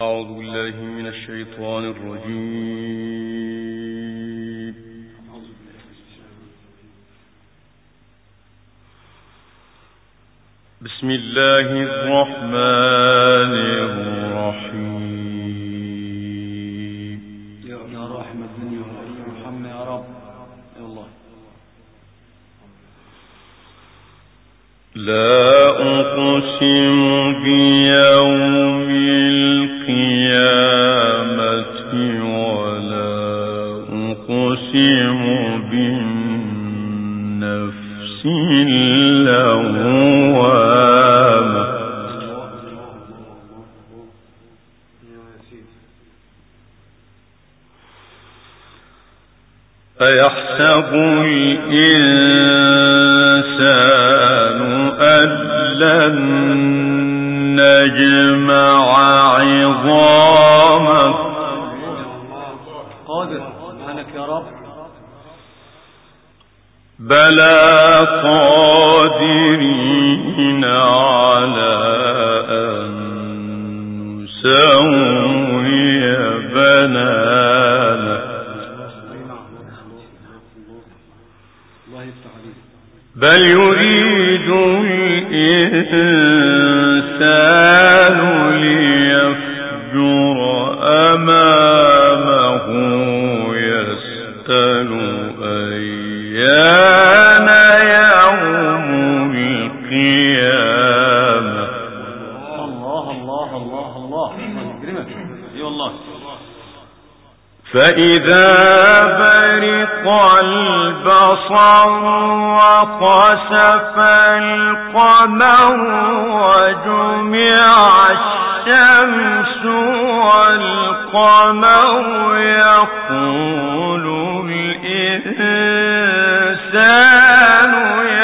أعوذ بالله من الشيطان الرجيم. بسم الله الرحمن الرحيم. يا رحمة الدنيا والرحمة يا رب. يا الله. لا أقسم بيوم القيامة ولا أقسم بالنفس اللوامة أيحسب الإنسان أن لن نجمع عظامه قادر سبحانك يا رب. بلى قادرين على أن نسوي بنانه بل يريد الإنسان ليفجر أمامه يسأل أيان يوم القيامة. الله الله الله الله يكرمك. اي والله. فإذا برق البصر وخسف القمر وجمع الشمس والقمر يقول الإنسان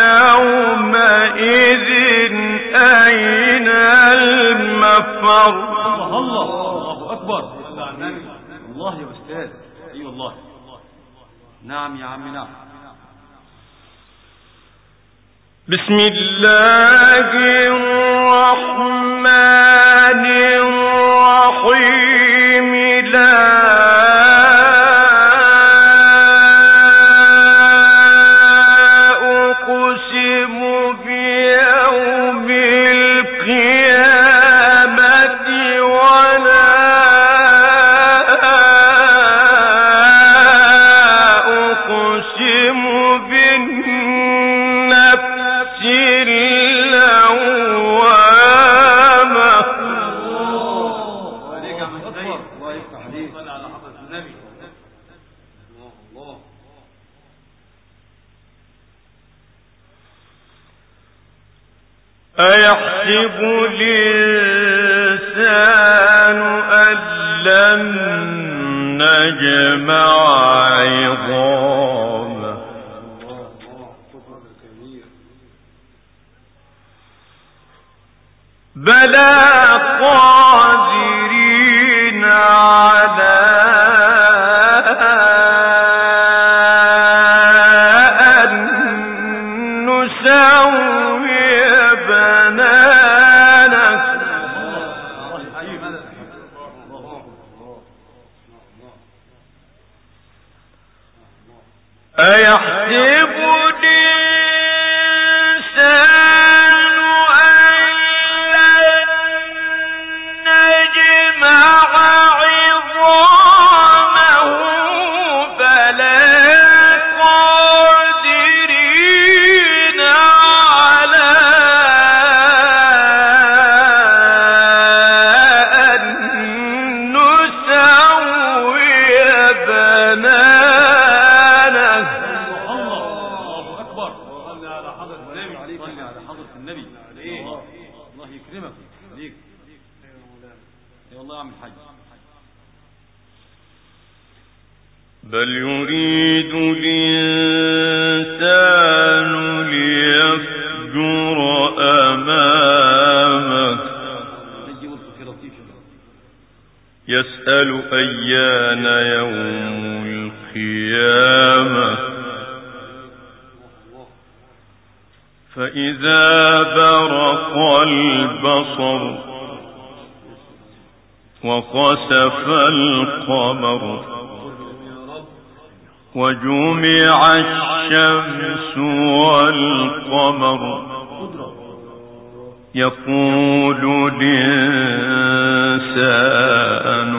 يومئذ أين المفر. الله أكبر. الله يا أستاذ. أي والله. نعم يا عم نعم. بسم الله الرحمن الرحيم. لا أقسم بيوم القيامة ولا أقسم بالنفس اللوامة. الله يفتح عليك. صلى على حضرة النبي. الله. أيحسب الإنسان أن لن نجمع عظامه بلى قادرين على أن نسوي بنانه أيحسب الإنسان أن لن نجمع عظامه بلى قادرين على أن نسوي بنانه. الله أكبر. صلى على حضرة النبي. صلى على حضرة النبي. الله يكرمك ليك. يا والله يا عم الحاج. بل يريد الإنسان ليفجر أمامه يسأل أيان يوم القيامة فإذا برق البصر وخسف القمر وجمع الشمس والقمر يقول الإنسان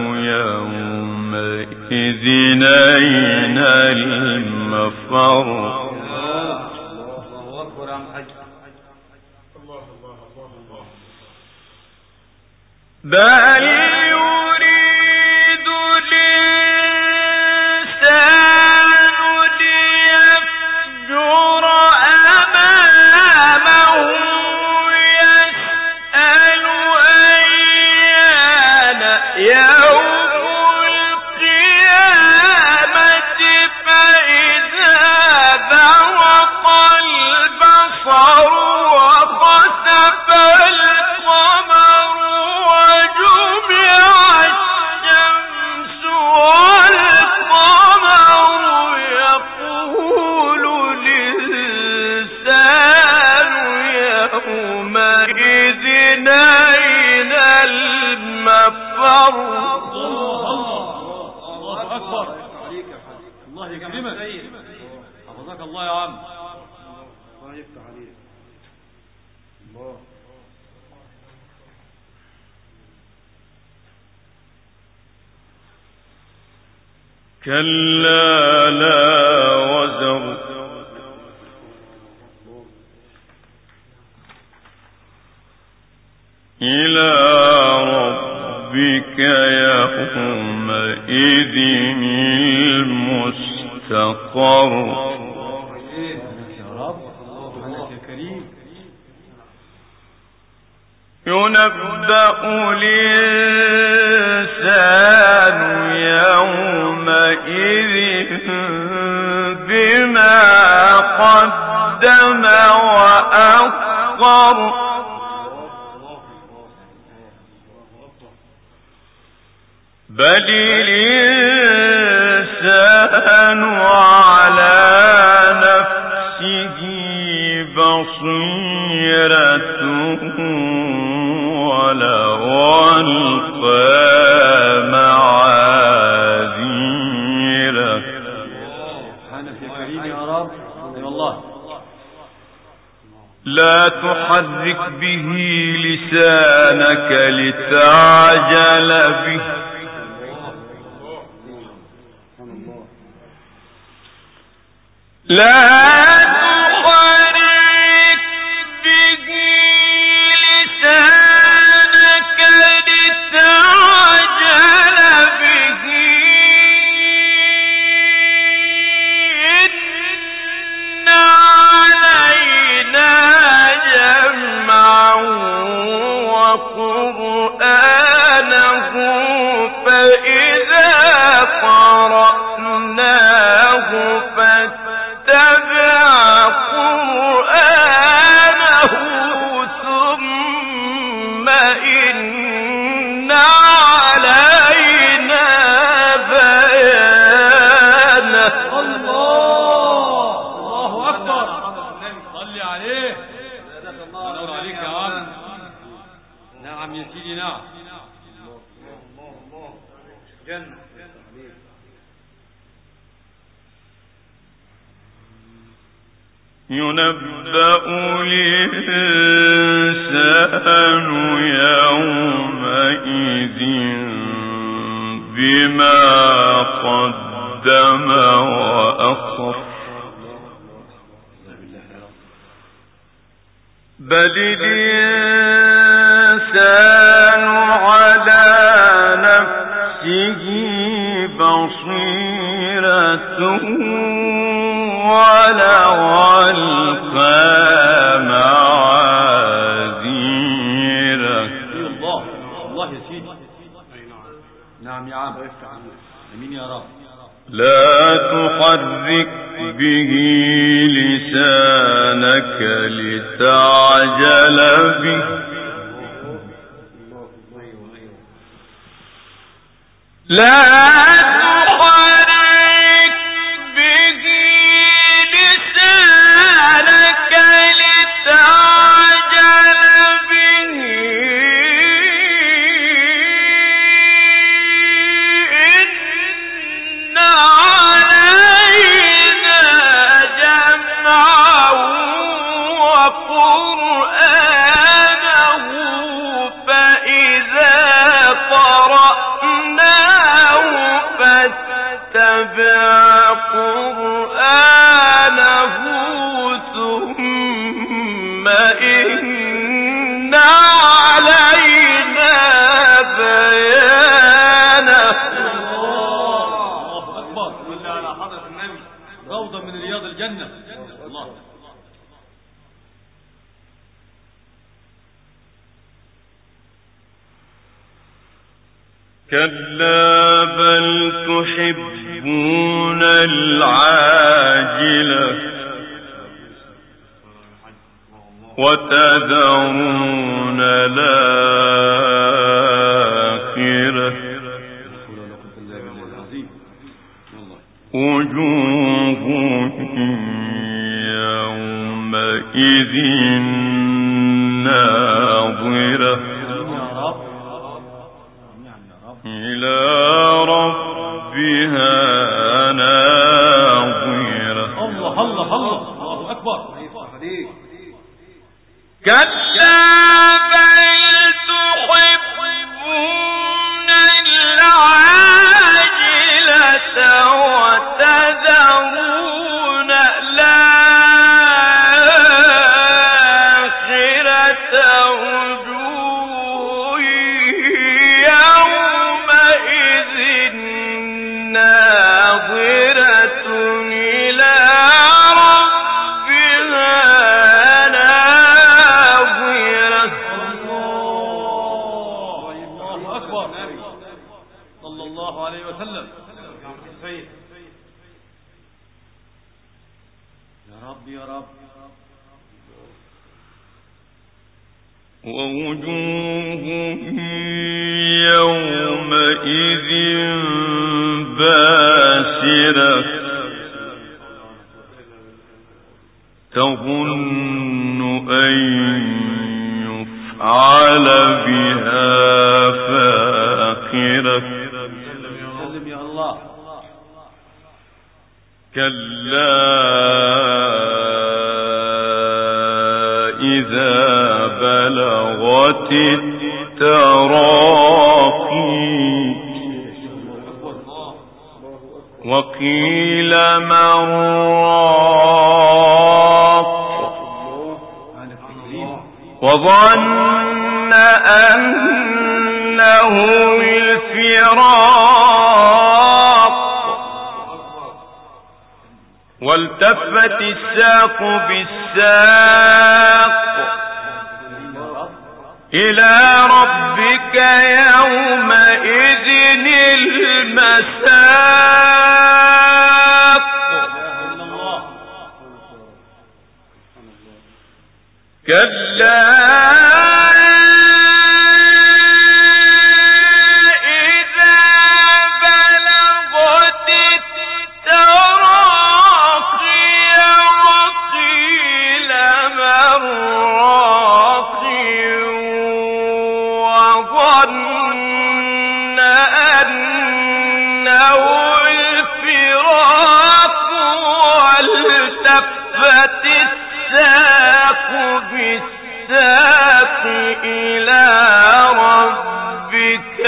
يومئذ أين المفر. الله أكبر يا عم حاج. بل يريد الإنسان ليفجر أمامه يسأل أيان يوم القيامة فإذا برق البصر وخسف القمر وجمع الشمس والقمر يقول الإنسان يومئذ أين المفر. الله أكبر. الله يكرمك. حفظك الله يا عم. الله يفتح عليك. الله. كلا لا وزر إلى ربك يومئذ المستقر. ينبأ الإنسان يومئذ بما قدم وأخر. بل الإنسان على نفسه بصيرة ولو ألقى معاذيره. سبحانك يا كريم يا رب. الله. لا تحرك به لسانك لتعجل به لا تحرك به لسانك لتعجل به إن علينا جمعه وقرآنه فإذا قرأناه فاتبع قرآنه ثم إن علينا بيانه. الله أكبر. صلي عليه. نور عليك يا عم. نعم يا سيدي نعم. جنة. ينبأ الإنسان يومئذ بما قدم وأخر. بل الإنسان على نفسه بصيرة ولو ألقى معاذيره. الله يا سيدي. نعم يا عم. امين يا رب. لا تحرك به لسانك لتعجل به لا تحرك به لسانك لتعجل به نتبع قرآنه ثم إن علينا بيانه. الله أكبر. صلى على حضرة النبي. روضة من رياض الجنة. الله. كلا بل تحبون العاجلة وتذرون الآخرة وجوه يومئذ ناظرة إلى ربها ناظرة. الله الله الله. الله أكبر. كلا بل تحبون العاجلة وتذرون الآخرة وجوه يومئذ ناظرة إلى ربها ناظرة. الله أكبر. صلى الله عليه وسلم. يا رب يا رب. ووجوه يومئذ باسرة تظن أن يفعل بها فاقرة. سلم يا الله. كلا إذا بلغت التراقي وقيل من راق وظن أنه الفراق والتفت الساق بالساق إلى ربك يومئذ المساق. كلا إذا بلغت التراقي وقيل من راق وظن أنه الفراق والتفت الساق بالساق إلى ربك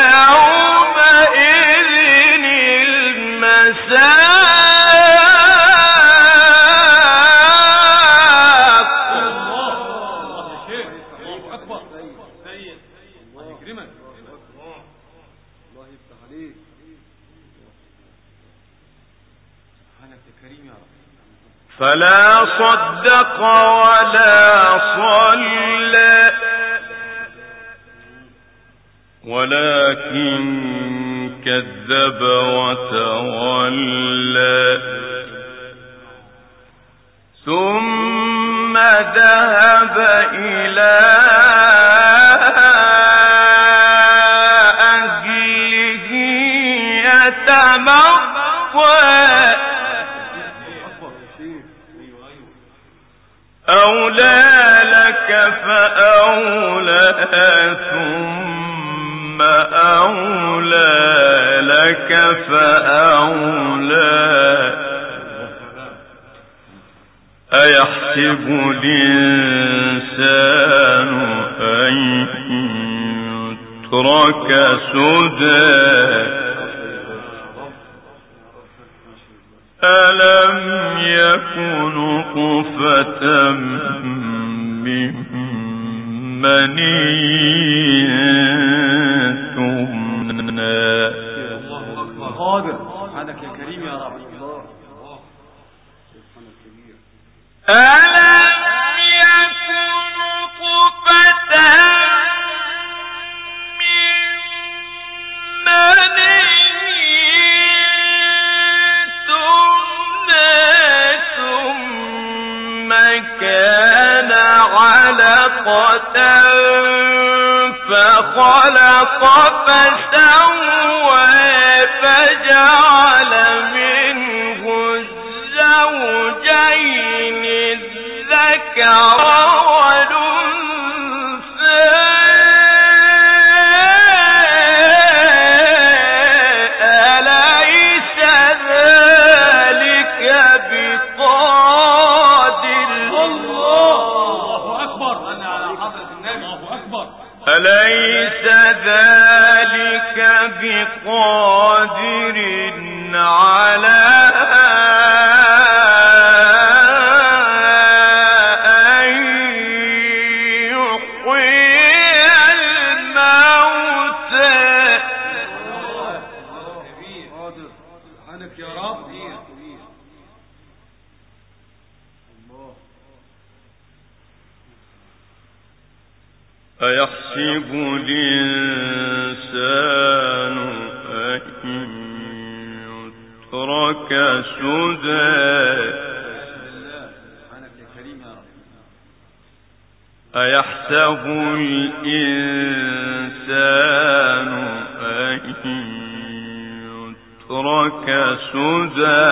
يومئذ المساق. الله يا شيخ. الله أكبر. سيد الله يكرمك. الله يفتح عليك. سبحانك يا كريم يا رب. فلا صدق ولا صلى ولكن كذب وتولى ثم ذهب إلى أهله يتمطى. أولى لك فأولى ثم أولى لك فأولى. أيحسب الإنسان أن يترك سدى ألم يكن نطفة من مني تمنى. الله أكبر. قادر سبحانك يا كريم يا رب. ألم يكن نطفة من مني ثم كان علقة فخلق فسوى فجعل منه الزوجين الذكر والأنثى أليس ذلك بقادر؟ الله أكبر. أنا على حضرة النبي. الله أكبر. أليس ذلك بقادر على أن يحيي الموتى؟ قادر سبحانك يا رب. أيحسب الإنسان أن يترك سدى؟ سبحانك يا كريم يا رب. أيحسب الإنسان أن يترك سدى؟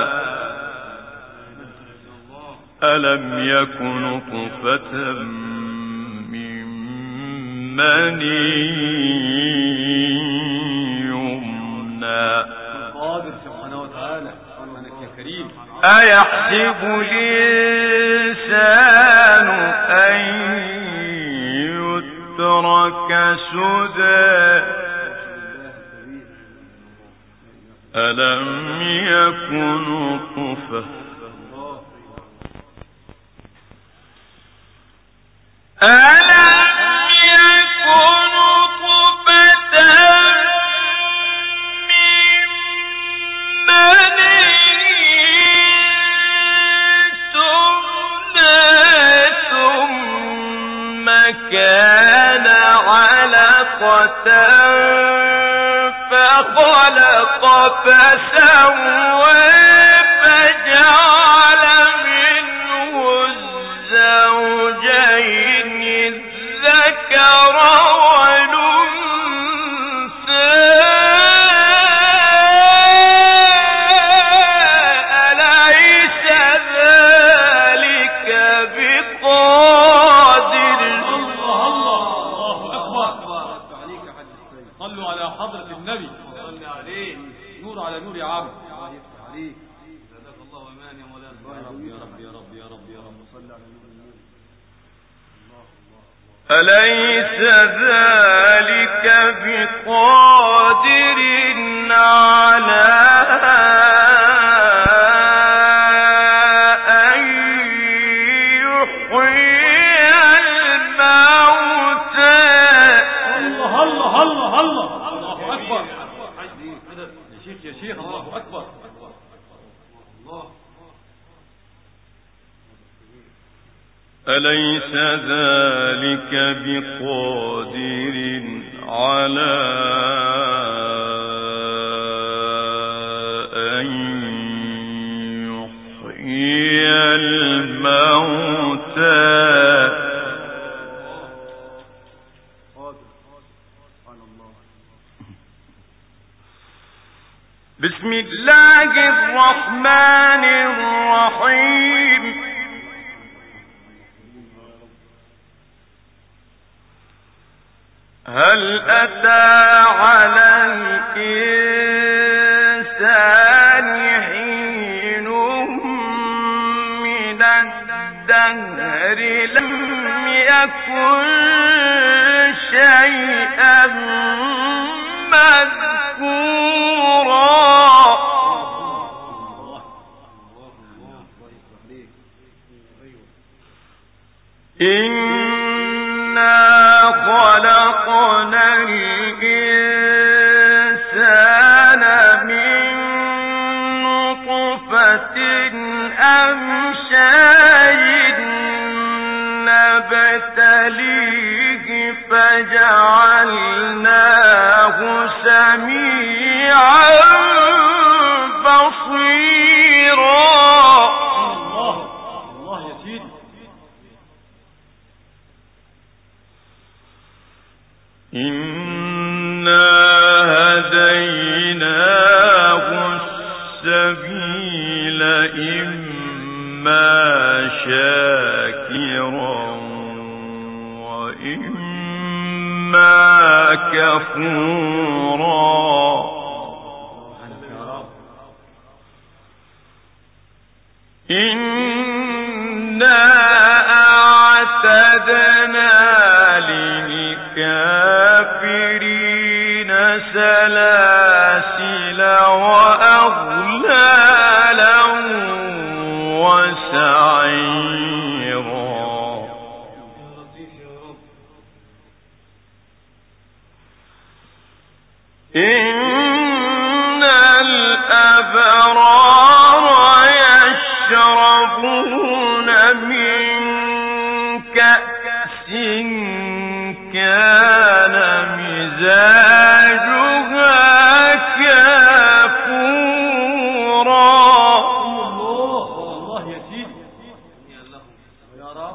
ألم يكن نطفة من مني يمنى. قادر سبحانه وتعالى. سبحانك يا كريم. أيحسب الإنسان أن يترك سدى؟ ألم يكن نطفة كان علقة فخلق فسوى فجعل منه الزوجين الذكر والأنثى أليس ذلك بقادر؟ صلوا على حضرة النبي. صلوا عليه. نور على نور يا عم. الله يفتح عليك. جزاك الله امان يا مولانا. يا رب يا رب يا رب يا رب. صل على نور النبي. أليس ذلك بقادر على أن يحيي الموتى؟ الله الله الله الله. الله أكبر. يا شيخ الله أكبر. الله. أليس ذلك بقادر على أن يحيي الموتى؟ بسم الله الرحمن الرحيم. هل أتى على الإنسان حين من الدهر لم يكن شيئا مذكورا؟ أمشاج نبتليه فجعلناه سميعا بصيرا. الله يا سيدي. إنا هديناه السبيل إما شاكرا وإما كفورا. إنا أعتدنا للكافرين سلاسل وأغلالا وسعيرا. إن الأبرار يشربون من كأس كان مزاجها كافورا. الله يا سيدي. يا رب.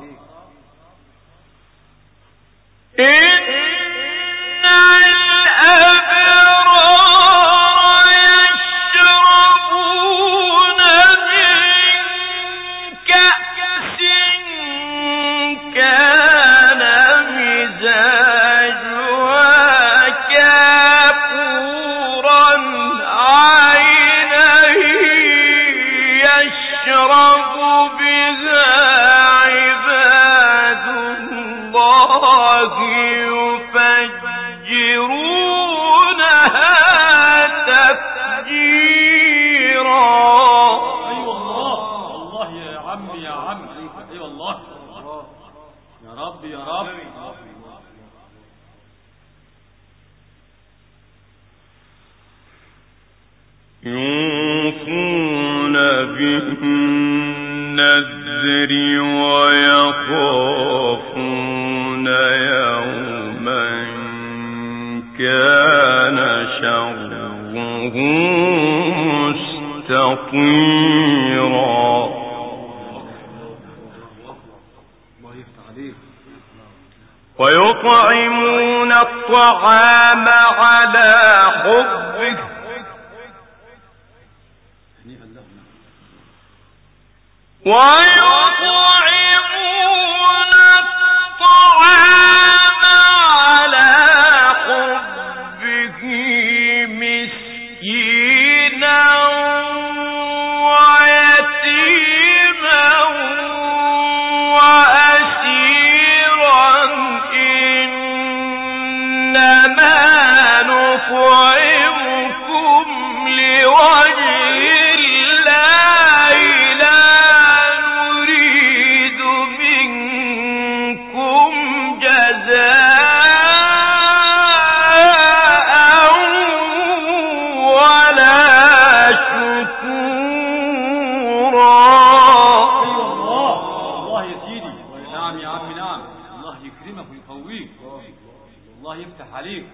إن الأبرار يشربون من كأس كان مزاجها كافورا عينا يشرب بها عباد الله يفجرونها تفجيرا. أيوة الله يا عم يا عم. أيوة الله. يا رب يا رب. يوفون بالنذر ويخافون يوما كان شره مستطيرا. ويطعمون الطعام على حبه ويطعمون الطعام على حبه مسكينا ويتيما وأسيرا إنما نطعمكم لوجه الله لا نريد منكم جزاء ولا شكورا. الله يا سيدي. نعم يا عم نعم. الله يكرمك ويقويك. الله يفتح عليك.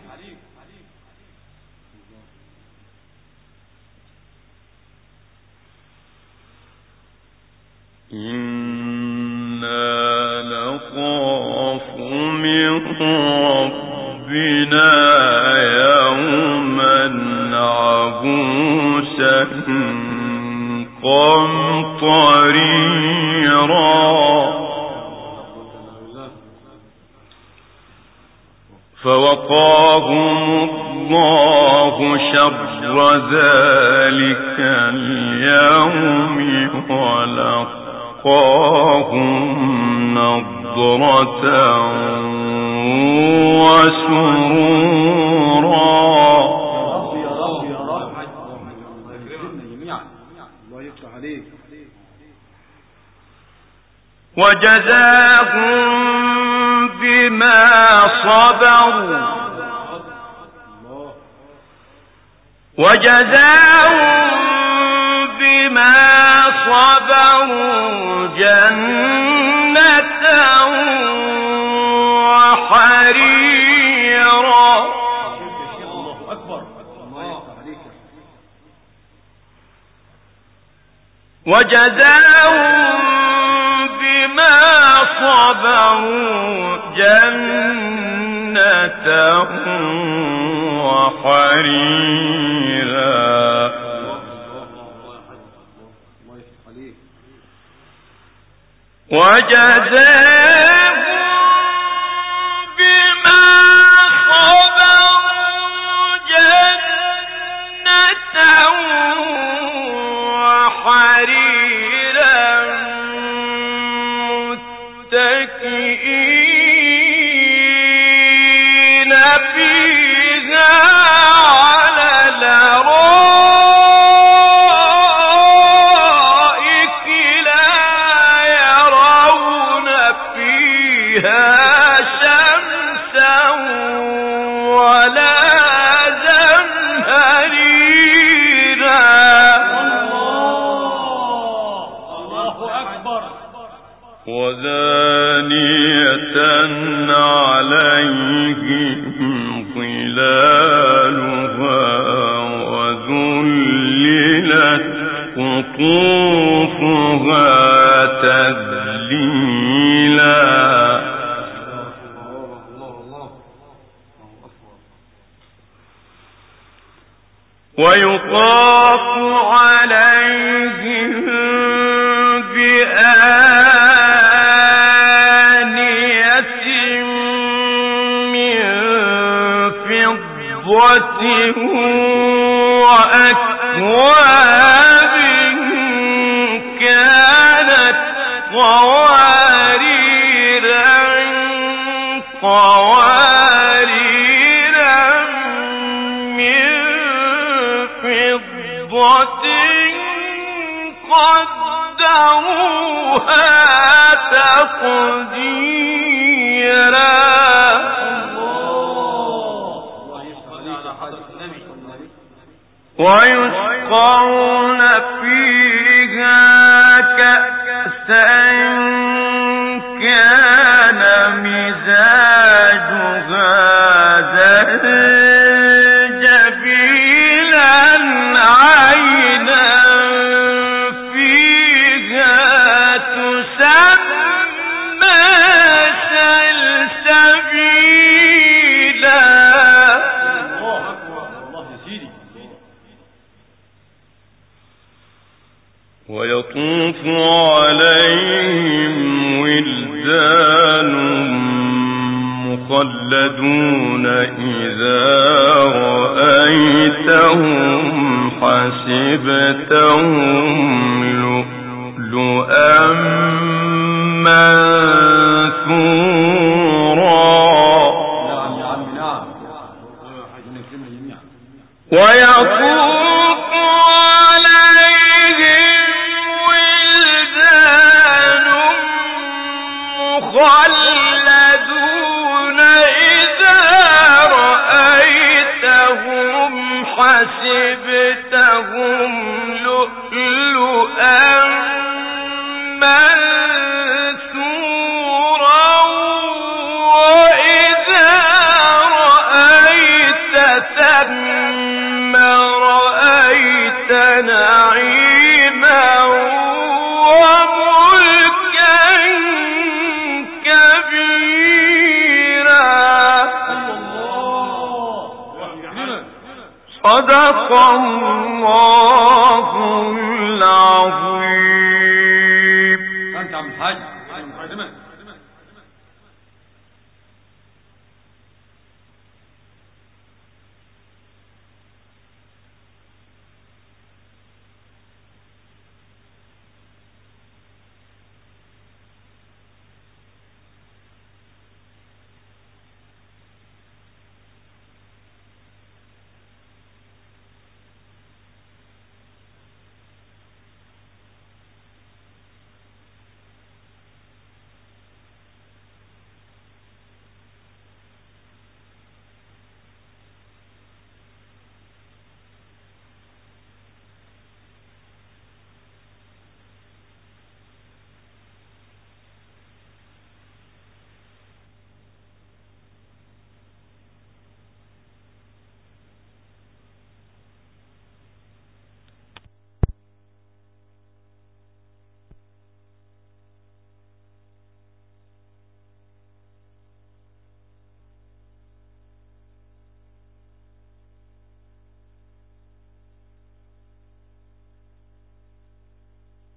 إنا نخاف من ربنا يوما عبوسا قمطريرا. فوقاهم الله شر ذلك اليوم ولقاهم نضرة وسرورا. يا رب يا رب. جميعا. الله يفتح عليك. وجزاهم بما صبروا وجزاهم بما صبروا جنة وحريرا. الله أكبر. الله عليك. وجزاهم بما صبروا جنة وحريرا. وجزاهم بما صبروا جنة وحريرا متكئين فيها على الأرائك لا يرون فيها شمسا ولا زمهريرا. الله أكبر. ودانية عليهم ظلالها وذللت قطوفها تذليلا. ويطاف عليهم بآنية من فضة وأكواب كانت قوارير من فضة قدروها تقديرا. ويسقون فيها كأسا كان مزاجها زنجبيلا عينا فيها تسمى سلسبيلا. ويطوف عليهم ولدان مخلدون إذا رأيتهم حسبتهم لؤلؤا منثورا. ويطوف مخلدون إذا رأيتهم حسبتهم لؤلؤا منثورا. وإذا رأيت ثم رأيت نعيما صدق الله العظيم. أنت عم الحاج.